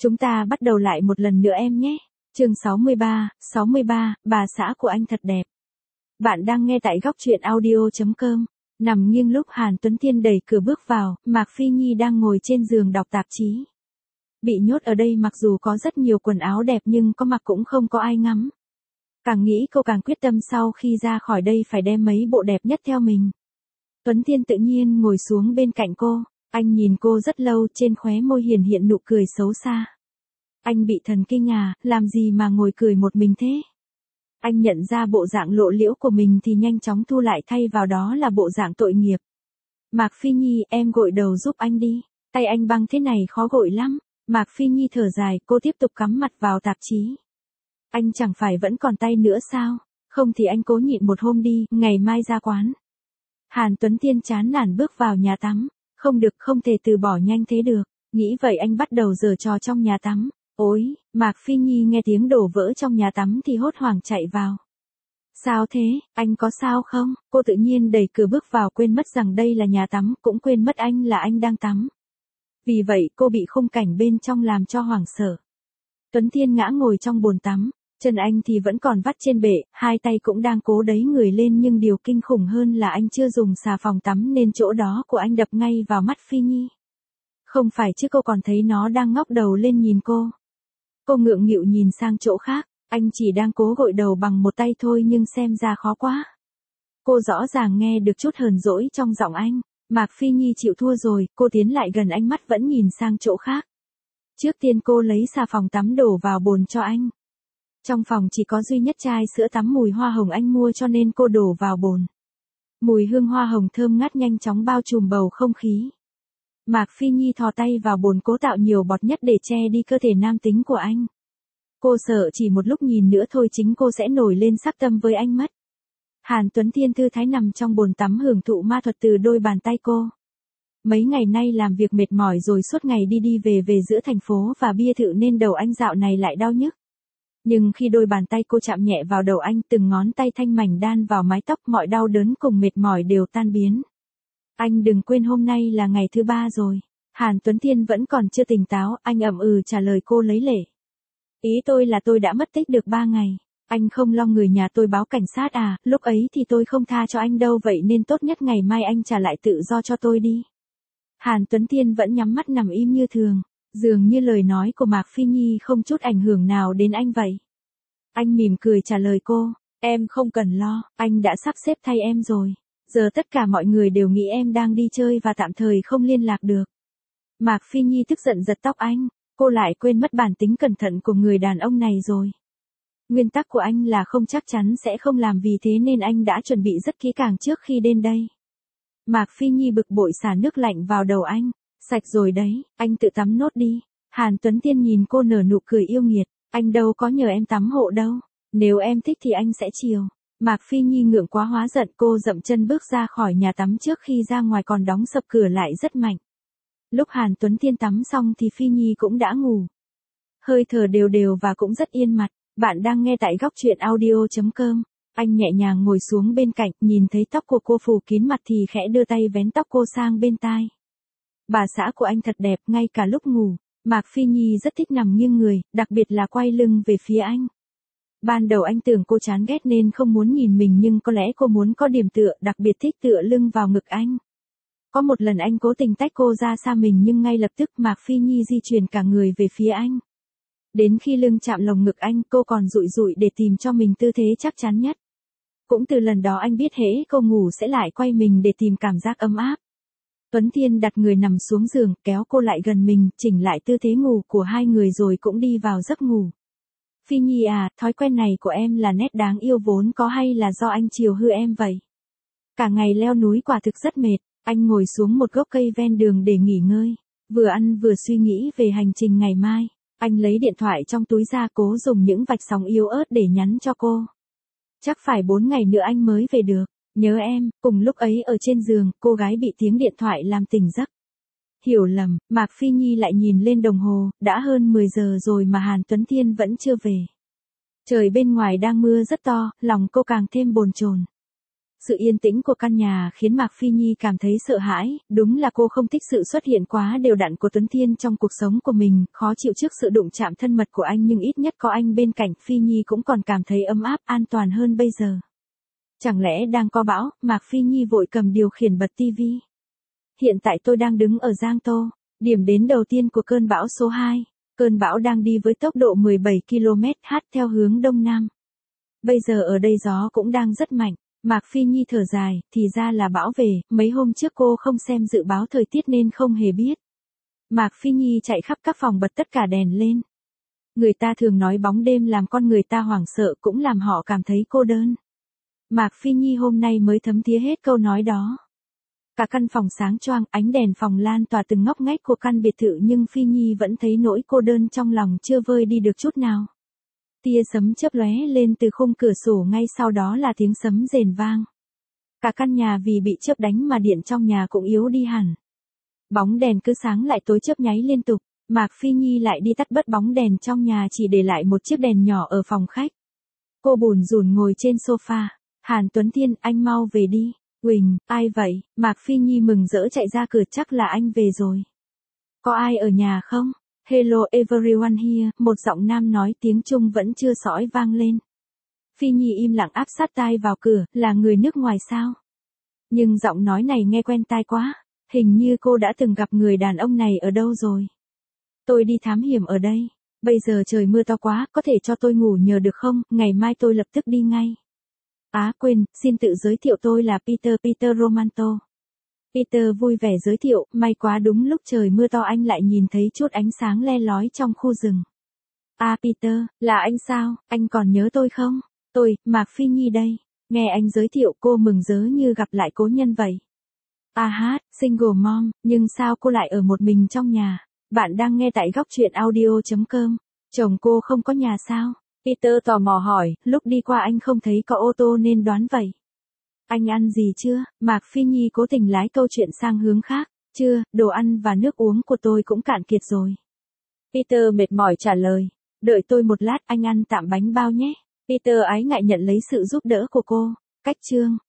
Chúng ta bắt đầu lại một lần nữa em nhé. Chương 63, bà xã của anh thật đẹp. Bạn đang nghe tại góc truyện audio.com. Nằm nghiêng lúc Hàn Tuấn Thiên đẩy cửa bước vào, Mạc Phi Nhi đang ngồi trên giường đọc tạp chí. Bị nhốt ở đây mặc dù có rất nhiều quần áo đẹp nhưng có mặc cũng không có ai ngắm. Càng nghĩ cô càng quyết tâm sau khi ra khỏi đây phải đem mấy bộ đẹp nhất theo mình. Tuấn Thiên tự nhiên ngồi xuống bên cạnh cô, anh nhìn cô rất lâu, trên khóe môi hiển hiện nụ cười xấu xa. Anh bị thần kinh à, làm gì mà ngồi cười một mình thế? Anh nhận ra bộ dạng lộ liễu của mình thì nhanh chóng thu lại, thay vào đó là bộ dạng tội nghiệp. Mạc Phi Nhi, em gội đầu giúp anh đi, tay anh băng thế này khó gội lắm. Mạc Phi Nhi thở dài, cô tiếp tục cắm mặt vào tạp chí. Anh chẳng phải vẫn còn tay nữa sao? Không thì anh cố nhịn một hôm đi, ngày mai ra quán. Hàn Tuấn Thiên chán nản bước vào nhà tắm. Không được, không thể từ bỏ nhanh thế được. Nghĩ vậy anh bắt đầu giở trò trong nhà tắm. Ôi, Mạc Phi Nhi nghe tiếng đổ vỡ trong nhà tắm thì hốt hoảng chạy vào. Sao thế, anh có sao không? Cô tự nhiên đẩy cửa bước vào, quên mất rằng đây là nhà tắm, cũng quên mất anh là anh đang tắm. Vì vậy cô bị khung cảnh bên trong làm cho hoảng sợ. Tuấn Thiên ngã ngồi trong bồn tắm, chân anh thì vẫn còn vắt trên bệ, hai tay cũng đang cố đẩy người lên, nhưng điều kinh khủng hơn là anh chưa dùng xà phòng tắm nên chỗ đó của anh đập ngay vào mắt Phi Nhi. Không phải chứ, cô còn thấy nó đang ngóc đầu lên nhìn cô. Cô ngượng nghịu nhìn sang chỗ khác, anh chỉ đang cố gội đầu bằng một tay thôi nhưng xem ra khó quá. Cô rõ ràng nghe được chút hờn dỗi trong giọng anh. Mạc Phi Nhi chịu thua rồi, cô tiến lại gần anh, mắt vẫn nhìn sang chỗ khác. Trước tiên cô lấy xà phòng tắm đổ vào bồn cho anh. Trong phòng chỉ có duy nhất chai sữa tắm mùi hoa hồng anh mua cho nên cô đổ vào bồn. Mùi hương hoa hồng thơm ngát nhanh chóng bao trùm bầu không khí. Mạc Phi Nhi thò tay vào bồn cố tạo nhiều bọt nhất để che đi cơ thể nam tính của anh. Cô sợ chỉ một lúc nhìn nữa thôi chính cô sẽ nổi lên sắc tâm với anh mất. Hàn Tuấn Thiên thư thái nằm trong bồn tắm hưởng thụ ma thuật từ đôi bàn tay cô. Mấy ngày nay làm việc mệt mỏi rồi suốt ngày đi về giữa thành phố và bia thự nên đầu anh dạo này lại đau nhức. Nhưng khi đôi bàn tay cô chạm nhẹ vào đầu anh, từng ngón tay thanh mảnh đan vào mái tóc, mọi đau đớn cùng mệt mỏi đều tan biến. Anh đừng quên hôm nay là ngày thứ 3 rồi. Hàn Tuấn Thiên vẫn còn chưa tỉnh táo, anh ậm ừ trả lời cô lấy lệ. Ý tôi là tôi đã mất tích được 3 ngày. Anh không lo người nhà tôi báo cảnh sát à, lúc ấy thì tôi không tha cho anh đâu, vậy nên tốt nhất ngày mai anh trả lại tự do cho tôi đi. Hàn Tuấn Thiên vẫn nhắm mắt nằm im như thường, dường như lời nói của Mạc Phi Nhi không chút ảnh hưởng nào đến anh vậy. Anh mỉm cười trả lời cô, em không cần lo, anh đã sắp xếp thay em rồi. Giờ tất cả mọi người đều nghĩ em đang đi chơi và tạm thời không liên lạc được. Mạc Phi Nhi tức giận giật tóc anh, cô lại quên mất bản tính cẩn thận của người đàn ông này rồi. Nguyên tắc của anh là không chắc chắn sẽ không làm, vì thế nên anh đã chuẩn bị rất kỹ càng trước khi đến đây. Mạc Phi Nhi bực bội xả nước lạnh vào đầu anh, sạch rồi đấy, anh tự tắm nốt đi. Hàn Tuấn Thiên nhìn cô nở nụ cười yêu nghiệt, anh đâu có nhờ em tắm hộ đâu, nếu em thích thì anh sẽ chiều. Mạc Phi Nhi ngượng quá hóa giận, cô dậm chân bước ra khỏi nhà tắm, trước khi ra ngoài còn đóng sập cửa lại rất mạnh. Lúc Hàn Tuấn Thiên tắm xong thì Phi Nhi cũng đã ngủ. Hơi thở đều đều và cũng rất yên mặt. Bạn đang nghe tại góc truyện audio.com. Anh nhẹ nhàng ngồi xuống bên cạnh, nhìn thấy tóc của cô phủ kín mặt thì khẽ đưa tay vén tóc cô sang bên tai. Bà xã của anh thật đẹp, ngay cả lúc ngủ. Mạc Phi Nhi rất thích nằm nghiêng người, đặc biệt là quay lưng về phía anh. Ban đầu anh tưởng cô chán ghét nên không muốn nhìn mình, nhưng có lẽ cô muốn có điểm tựa, đặc biệt thích tựa lưng vào ngực anh. Có một lần anh cố tình tách cô ra xa mình nhưng ngay lập tức Mạc Phi Nhi di chuyển cả người về phía anh. Đến khi lưng chạm lồng ngực anh, cô còn dụi dụi để tìm cho mình tư thế chắc chắn nhất. Cũng từ lần đó anh biết hễ cô ngủ sẽ lại quay mình để tìm cảm giác ấm áp. Tuấn Thiên đặt người nằm xuống giường, kéo cô lại gần mình, chỉnh lại tư thế ngủ của hai người rồi cũng đi vào giấc ngủ. Phi Nhi à, thói quen này của em là nét đáng yêu vốn có hay là do anh chiều hư em vậy? Cả ngày leo núi quả thực rất mệt, anh ngồi xuống một gốc cây ven đường để nghỉ ngơi, vừa ăn vừa suy nghĩ về hành trình ngày mai. Anh lấy điện thoại trong túi ra, cố dùng những vạch sóng yếu ớt để nhắn cho cô. Chắc phải 4 ngày nữa anh mới về được, nhớ em. Cùng lúc ấy ở trên giường, cô gái bị tiếng điện thoại làm tỉnh giấc. Hiểu lầm, Mạc Phi Nhi lại nhìn lên đồng hồ, đã hơn 10 giờ rồi mà Hàn Tuấn Thiên vẫn chưa về. Trời bên ngoài đang mưa rất to, lòng cô càng thêm bồn chồn. Sự yên tĩnh của căn nhà khiến Mạc Phi Nhi cảm thấy sợ hãi, đúng là cô không thích sự xuất hiện quá đều đặn của Tuấn Thiên trong cuộc sống của mình, khó chịu trước sự đụng chạm thân mật của anh nhưng ít nhất có anh bên cạnh Phi Nhi cũng còn cảm thấy ấm áp, an toàn hơn bây giờ. Chẳng lẽ đang có bão, Mạc Phi Nhi vội cầm điều khiển bật tivi. Hiện tại tôi đang đứng ở Giang Tô, điểm đến đầu tiên của cơn bão số 2. Cơn bão đang đi với tốc độ 17 km/h theo hướng đông nam. Bây giờ ở đây gió cũng đang rất mạnh. Mạc Phi Nhi thở dài, thì ra là bão về, mấy hôm trước cô không xem dự báo thời tiết nên không hề biết. Mạc Phi Nhi chạy khắp các phòng bật tất cả đèn lên. Người ta thường nói bóng đêm làm con người ta hoảng sợ cũng làm họ cảm thấy cô đơn. Mạc Phi Nhi hôm nay mới thấm thía hết câu nói đó. Cả căn phòng sáng choang, ánh đèn phòng lan tỏa từng ngóc ngách của căn biệt thự nhưng Phi Nhi vẫn thấy nỗi cô đơn trong lòng chưa vơi đi được chút nào. Tia sấm chớp lóe lên từ khung cửa sổ ngay sau đó là tiếng sấm rền vang. Cả căn nhà vì bị chớp đánh mà điện trong nhà cũng yếu đi hẳn. Bóng đèn cứ sáng lại tối chớp nháy liên tục, Mạc Phi Nhi lại đi tắt bớt bóng đèn trong nhà chỉ để lại một chiếc đèn nhỏ ở phòng khách. Cô bủn rủn ngồi trên sofa. Hàn Tuấn Thiên, anh mau về đi. Quỳnh, ai vậy? Mạc Phi Nhi mừng rỡ chạy ra cửa, chắc là anh về rồi. Có ai ở nhà không? Hello everyone here, một giọng nam nói, tiếng Trung vẫn chưa sõi vang lên. Phi Nhi im lặng áp sát tai vào cửa, là người nước ngoài sao? Nhưng giọng nói này nghe quen tai quá, hình như cô đã từng gặp người đàn ông này ở đâu rồi. Tôi đi thám hiểm ở đây, bây giờ trời mưa to quá, có thể cho tôi ngủ nhờ được không, ngày mai tôi lập tức đi ngay. Quên, xin tự giới thiệu tôi là Peter Romanto. Peter vui vẻ giới thiệu, may quá đúng lúc trời mưa to anh lại nhìn thấy chút ánh sáng le lói trong khu rừng. Peter, là anh sao, anh còn nhớ tôi không? Tôi, Mạc Phi Nhi đây. Nghe anh giới thiệu cô mừng rỡ như gặp lại cố nhân vậy. Single mom, nhưng sao cô lại ở một mình trong nhà? Bạn đang nghe tại góc truyện audio.com. Chồng cô không có nhà sao? Peter tò mò hỏi, lúc đi qua anh không thấy có ô tô nên đoán vậy. Anh ăn gì chưa? Mạc Phi Nhi cố tình lái câu chuyện sang hướng khác. Chưa, đồ ăn và nước uống của tôi cũng cạn kiệt rồi. Peter mệt mỏi trả lời. Đợi tôi một lát, anh ăn tạm bánh bao nhé. Peter ái ngại nhận lấy sự giúp đỡ của cô. Cách chương